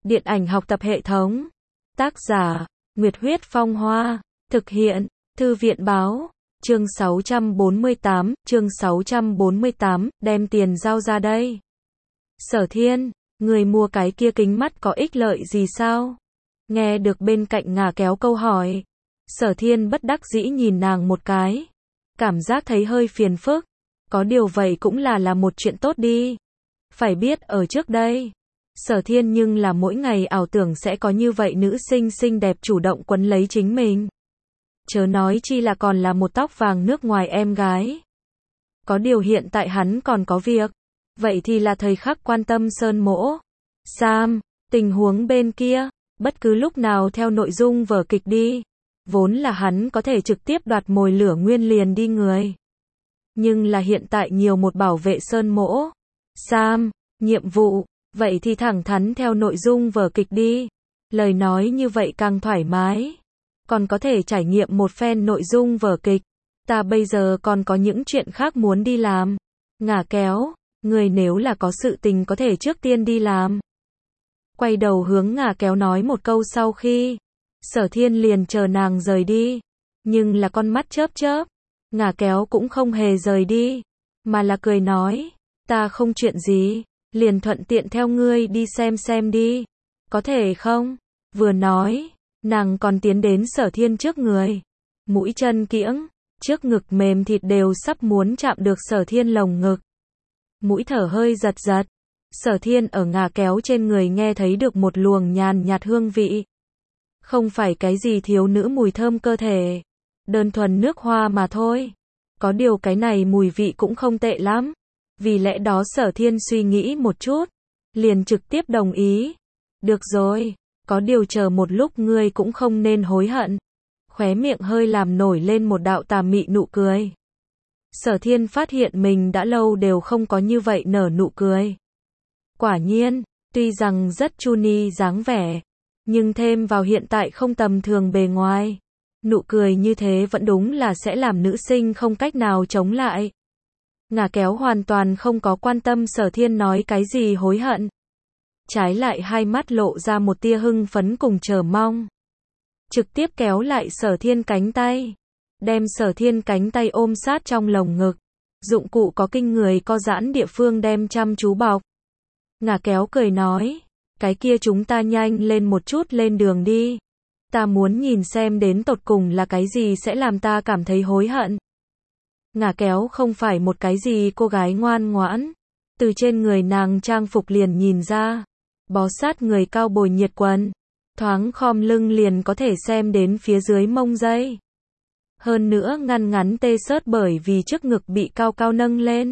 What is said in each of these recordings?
Điện ảnh học tập hệ thống. Tác giả, Nguyệt Huyết Phong Hoa. Thực hiện, Thư viện Báo. Chương 648, đem tiền giao ra đây. Sở Thiên, người mua cái kia kính mắt có ích lợi gì sao? Nghe được bên cạnh Ngà Kéo câu hỏi. Sở Thiên bất đắc dĩ nhìn nàng một cái. Cảm giác thấy hơi phiền phức. Có điều vậy cũng là một chuyện tốt đi. Phải biết ở trước đây, Sở Thiên nhưng là mỗi ngày ảo tưởng sẽ có như vậy nữ sinh xinh đẹp chủ động quấn lấy chính mình. Chớ nói chi là còn là một tóc vàng nước ngoài em gái. Có điều hiện tại hắn còn có việc. Vậy thì là thời khắc quan tâm Sơn Mỗ. Sam, tình huống bên kia, bất cứ lúc nào theo nội dung vở kịch đi. Vốn là hắn có thể trực tiếp đoạt mồi lửa nguyên liền đi người. Nhưng là hiện tại nhiều một bảo vệ Sơn Mỗ. Sam, nhiệm vụ, vậy thì thẳng thắn theo nội dung vở kịch đi. Lời nói như vậy càng thoải mái. Còn có thể trải nghiệm một phen nội dung vở kịch. Ta bây giờ còn có những chuyện khác muốn đi làm. Ngà Kéo, người nếu là có sự tình có thể trước tiên đi làm. Quay đầu hướng Ngà Kéo nói một câu sau khi. Sở Thiên liền chờ nàng rời đi. Nhưng là con mắt chớp chớp. Ngà Kéo cũng không hề rời đi. Mà là cười nói. Ta không chuyện gì. Liền thuận tiện theo ngươi đi xem đi. Có thể không? Vừa nói. Nàng còn tiến đến Sở Thiên trước người. Mũi chân kiễng. Trước ngực mềm thịt đều sắp muốn chạm được Sở Thiên lồng ngực. Mũi thở hơi giật giật. Sở Thiên ở Ngà Kéo trên người nghe thấy được một luồng nhàn nhạt hương vị. Không phải cái gì thiếu nữ mùi thơm cơ thể. Đơn thuần nước hoa mà thôi. Có điều cái này mùi vị cũng không tệ lắm. Vì lẽ đó Sở Thiên suy nghĩ một chút. Liền trực tiếp đồng ý. Được rồi. Có điều chờ một lúc ngươi cũng không nên hối hận. Khóe miệng hơi làm nổi lên một đạo tà mị nụ cười. Sở Thiên phát hiện mình đã lâu đều không có như vậy nở nụ cười. Quả nhiên, tuy rằng rất chuni dáng vẻ, nhưng thêm vào hiện tại không tầm thường bề ngoài. Nụ cười như thế vẫn đúng là sẽ làm nữ sinh không cách nào chống lại. Ngà Kéo hoàn toàn không có quan tâm Sở Thiên nói cái gì hối hận. Trái lại hai mắt lộ ra một tia hưng phấn cùng chờ mong. Trực tiếp kéo lại Sở Thiên cánh tay. Đem Sở Thiên cánh tay ôm sát trong lồng ngực. Dụng cụ có kinh người co giãn địa phương đem chăm chú bọc. Ngà Kéo cười nói. Cái kia chúng ta nhanh lên một chút lên đường đi. Ta muốn nhìn xem đến tột cùng là cái gì sẽ làm ta cảm thấy hối hận. Ngà Kéo không phải một cái gì cô gái ngoan ngoãn. Từ trên người nàng trang phục liền nhìn ra. Bó sát người cao bồi nhiệt quần. Thoáng khom lưng liền có thể xem đến phía dưới mông dây. Hơn nữa ngăn ngắn tê sớt bởi vì trước ngực bị cao cao nâng lên.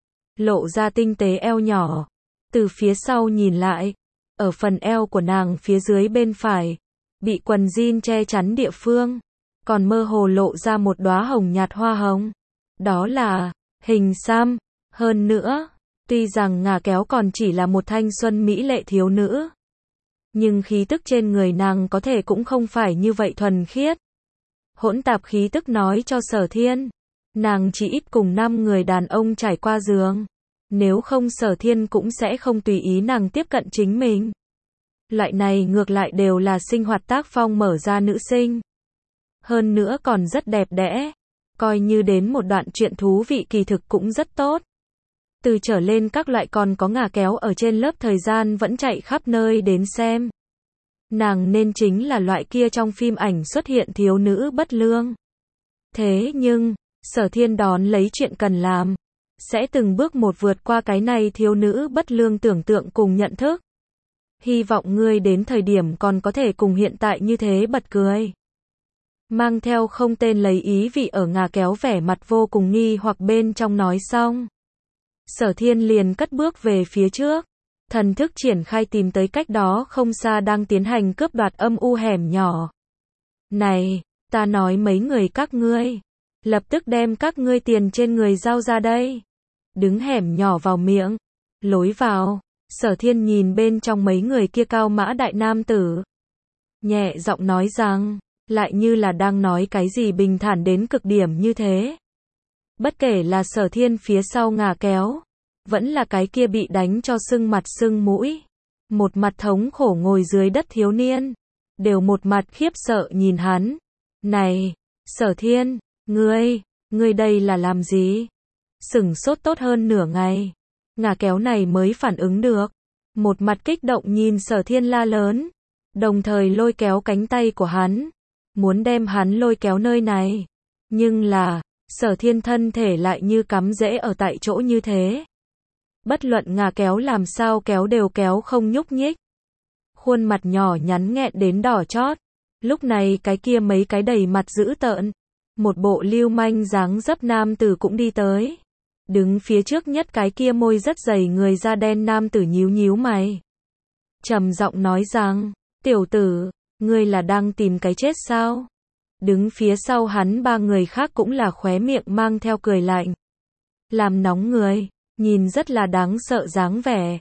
Lộ ra tinh tế eo nhỏ. Từ phía sau nhìn lại. Ở phần eo của nàng phía dưới bên phải. Bị quần jean che chắn địa phương. Còn mơ hồ lộ ra một đóa hồng nhạt hoa hồng. Đó là hình xăm. Hơn nữa, tuy rằng Ngà Kéo còn chỉ là một thanh xuân mỹ lệ thiếu nữ. Nhưng khí tức trên người nàng có thể cũng không phải như vậy thuần khiết. Hỗn tạp khí tức nói cho Sở Thiên. Nàng chỉ ít cùng 5 người đàn ông trải qua giường. Nếu không Sở Thiên cũng sẽ không tùy ý nàng tiếp cận chính mình. Loại này ngược lại đều là sinh hoạt tác phong mở ra nữ sinh. Hơn nữa còn rất đẹp đẽ. Coi như đến một đoạn chuyện thú vị kỳ thực cũng rất tốt. Từ trở lên các loại còn có Ngà Kéo ở trên lớp thời gian vẫn chạy khắp nơi đến xem. Nàng nên chính là loại kia trong phim ảnh xuất hiện thiếu nữ bất lương. Thế nhưng, Sở Thiên đón lấy chuyện cần làm. Sẽ từng bước một vượt qua cái này thiếu nữ bất lương tưởng tượng cùng nhận thức. Hy vọng ngươi đến thời điểm còn có thể cùng hiện tại như thế bật cười. Mang theo không tên lấy ý vị ở Ngà Kéo vẻ mặt vô cùng nghi hoặc bên trong nói xong. Sở Thiên liền cất bước về phía trước. Thần thức triển khai tìm tới cách đó không xa đang tiến hành cướp đoạt âm u hẻm nhỏ. Này, ta nói mấy người các ngươi. Lập tức đem các ngươi tiền trên người giao ra đây. Đứng hẻm nhỏ vào miệng. Lối vào. Sở Thiên nhìn bên trong mấy người kia cao mã đại nam tử. Nhẹ giọng nói rằng. Lại như là đang nói cái gì bình thản đến cực điểm như thế. Bất kể là Sở Thiên phía sau Ngà Kéo. Vẫn là cái kia bị đánh cho sưng mặt sưng mũi. một mặt thống khổ ngồi dưới đất thiếu niên, đều một mặt khiếp sợ nhìn hắn. Này, Sở Thiên, ngươi đây là làm gì? Sửng sốt tốt hơn nửa ngày, ngả kéo này mới phản ứng được, một mặt kích động nhìn Sở Thiên la lớn, đồng thời lôi kéo cánh tay của hắn, muốn đem hắn lôi kéo nơi này. Nhưng là, Sở Thiên thân thể lại như cắm rễ ở tại chỗ như thế. Bất luận ngả kéo làm sao kéo đều kéo không nhúc nhích. Khuôn mặt nhỏ nhắn nghẹn đến đỏ chót. Lúc này cái kia mấy cái đầy mặt dữ tợn, một bộ lưu manh dáng dấp nam tử cũng đi tới. Đứng phía trước nhất cái kia môi rất dày người da đen nam tử nhíu nhíu mày, trầm giọng nói rằng, tiểu tử, ngươi là đang tìm cái chết sao? Đứng phía sau hắn ba người khác cũng là khóe miệng mang theo cười lạnh. Làm nóng người, nhìn rất là đáng sợ dáng vẻ.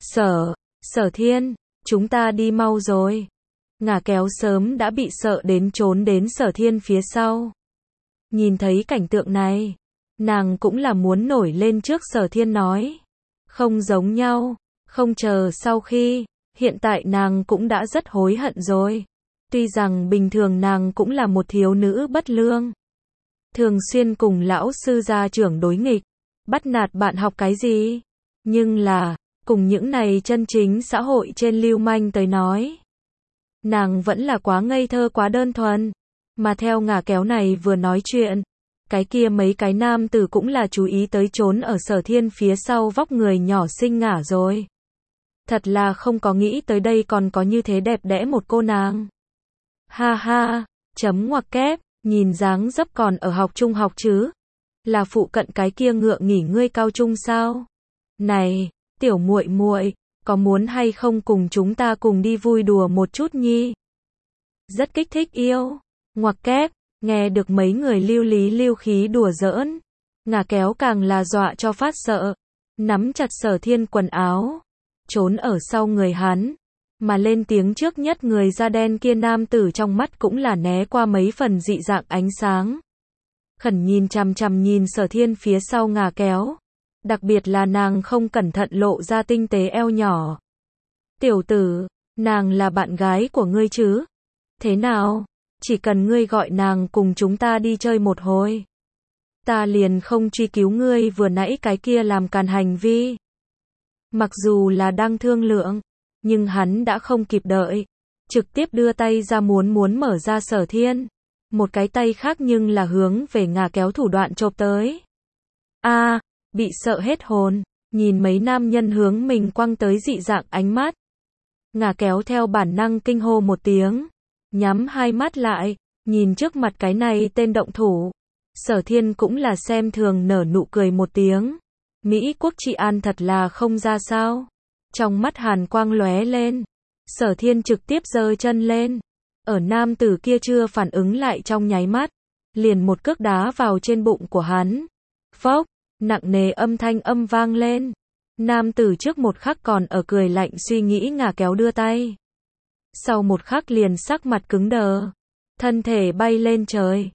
Sở Thiên, chúng ta đi mau rồi. Ngả kéo sớm đã bị sợ đến trốn đến Sở Thiên phía sau. Nhìn thấy cảnh tượng này, nàng cũng là muốn nổi lên trước Sở Thiên nói. Không giống nhau, không chờ sau khi, hiện tại nàng cũng đã rất hối hận rồi. Tuy rằng bình thường nàng cũng là một thiếu nữ bất lương, thường xuyên cùng lão sư gia trưởng đối nghịch, bắt nạt bạn học cái gì. Nhưng là, cùng những này chân chính xã hội trên lưu manh tới nói, nàng vẫn là quá ngây thơ quá đơn thuần. Mà theo ngả kéo này vừa nói chuyện, cái kia mấy cái nam tử cũng là chú ý tới trốn ở Sở Thiên phía sau vóc người nhỏ xinh ngả rồi. Thật là không có nghĩ tới đây còn có như thế đẹp đẽ một cô nàng. Ha ha, chấm ngoặc kép, nhìn dáng dấp còn ở học trung học chứ. Là phụ cận cái kia ngựa nghỉ ngươi cao trung sao? Này, tiểu muội muội, có muốn hay không cùng chúng ta cùng đi vui đùa một chút nhi? Rất kích thích yêu. Ngoặc kép, nghe được mấy người lưu lý lưu khí đùa giỡn, ngả kéo càng là dọa cho phát sợ, nắm chặt Sở Thiên quần áo, trốn ở sau người hắn, mà lên tiếng trước nhất người da đen kia nam tử trong mắt cũng là né qua mấy phần dị dạng ánh sáng. Khẩn nhìn chằm chằm nhìn Sở Thiên phía sau ngả kéo, đặc biệt là nàng không cẩn thận lộ ra tinh tế eo nhỏ. Tiểu tử, nàng là bạn gái của ngươi chứ? Thế nào? Chỉ cần ngươi gọi nàng cùng chúng ta đi chơi một hồi, ta liền không truy cứu ngươi vừa nãy cái kia làm càn hành vi. Mặc dù là đang thương lượng, nhưng hắn đã không kịp đợi, trực tiếp đưa tay ra muốn mở ra Sở Thiên. Một cái tay khác nhưng là hướng về ngả kéo thủ đoạn chộp tới. Bị sợ hết hồn, nhìn mấy nam nhân hướng mình quăng tới dị dạng ánh mắt. Ngả kéo theo bản năng kinh hô một tiếng, nhắm hai mắt lại, nhìn trước mặt cái này tên động thủ. Sở Thiên cũng là xem thường nở nụ cười một tiếng. Mỹ Quốc trị an thật là không ra sao. Trong mắt hàn quang lóe lên, Sở Thiên trực tiếp giơ chân lên. Ở nam tử kia chưa phản ứng lại trong nháy mắt, liền một cước đá vào trên bụng của hắn. Phốc, nặng nề âm thanh vang lên. Nam tử trước một khắc còn ở cười lạnh suy nghĩ ngả kéo đưa tay. Sau một khắc liền sắc mặt cứng đờ, thân thể bay lên trời.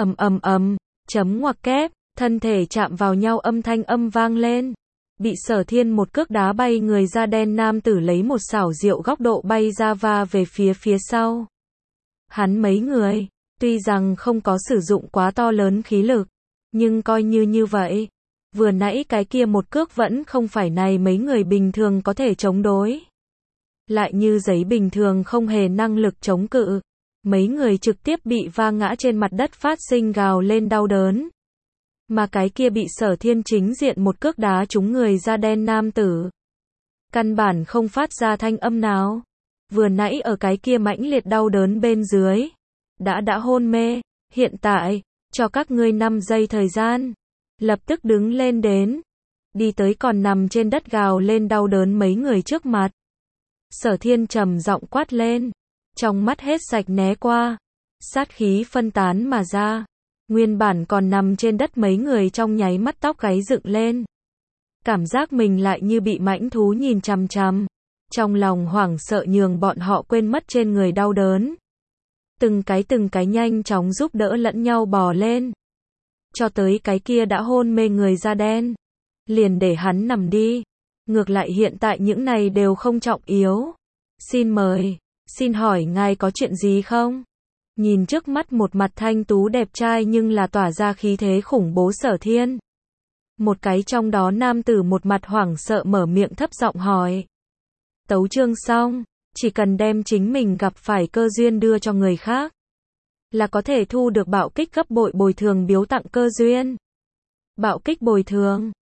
Chấm ngoặc kép, thân thể chạm vào nhau âm thanh vang lên. Bị Sở Thiên một cước đá bay người da đen nam tử lấy một xảo diệu góc độ bay ra va về phía sau. Hắn mấy người, tuy rằng không có sử dụng quá to lớn khí lực, nhưng coi như vậy, vừa nãy cái kia một cước vẫn không phải này mấy người bình thường có thể chống đối. Lại như giấy bình thường không hề năng lực chống cự, mấy người trực tiếp bị va ngã trên mặt đất phát sinh gào lên đau đớn. Mà cái kia bị Sở Thiên chính diện một cước đá trúng người da đen nam tử, căn bản không phát ra thanh âm nào. Vừa nãy ở cái kia mãnh liệt đau đớn bên dưới, đã hôn mê. Hiện tại, cho các ngươi 5 giây thời gian, lập tức đứng lên đến, đi tới còn nằm trên đất gào lên đau đớn mấy người trước mặt. Sở Thiên trầm giọng quát lên, trong mắt hết sạch né qua, sát khí phân tán mà ra. Nguyên bản còn nằm trên đất mấy người trong nháy mắt tóc gáy dựng lên. Cảm giác mình lại như bị mãnh thú nhìn chằm chằm. Trong lòng hoảng sợ nhường bọn họ quên mất trên người đau đớn. Từng cái nhanh chóng giúp đỡ lẫn nhau bò lên. Cho tới cái kia đã hôn mê người da đen, liền để hắn nằm đi. Ngược lại hiện tại những này đều không trọng yếu. Xin mời, xin hỏi ngài có chuyện gì không? Nhìn trước mắt một mặt thanh tú đẹp trai nhưng là tỏa ra khí thế khủng bố Sở Thiên. Một cái trong đó nam tử một mặt hoảng sợ mở miệng thấp giọng hỏi. Tấu chương xong, chỉ cần đem chính mình gặp phải cơ duyên đưa cho người khác, là có thể thu được bạo kích gấp bội bồi thường biếu tặng cơ duyên. Bạo kích bồi thường,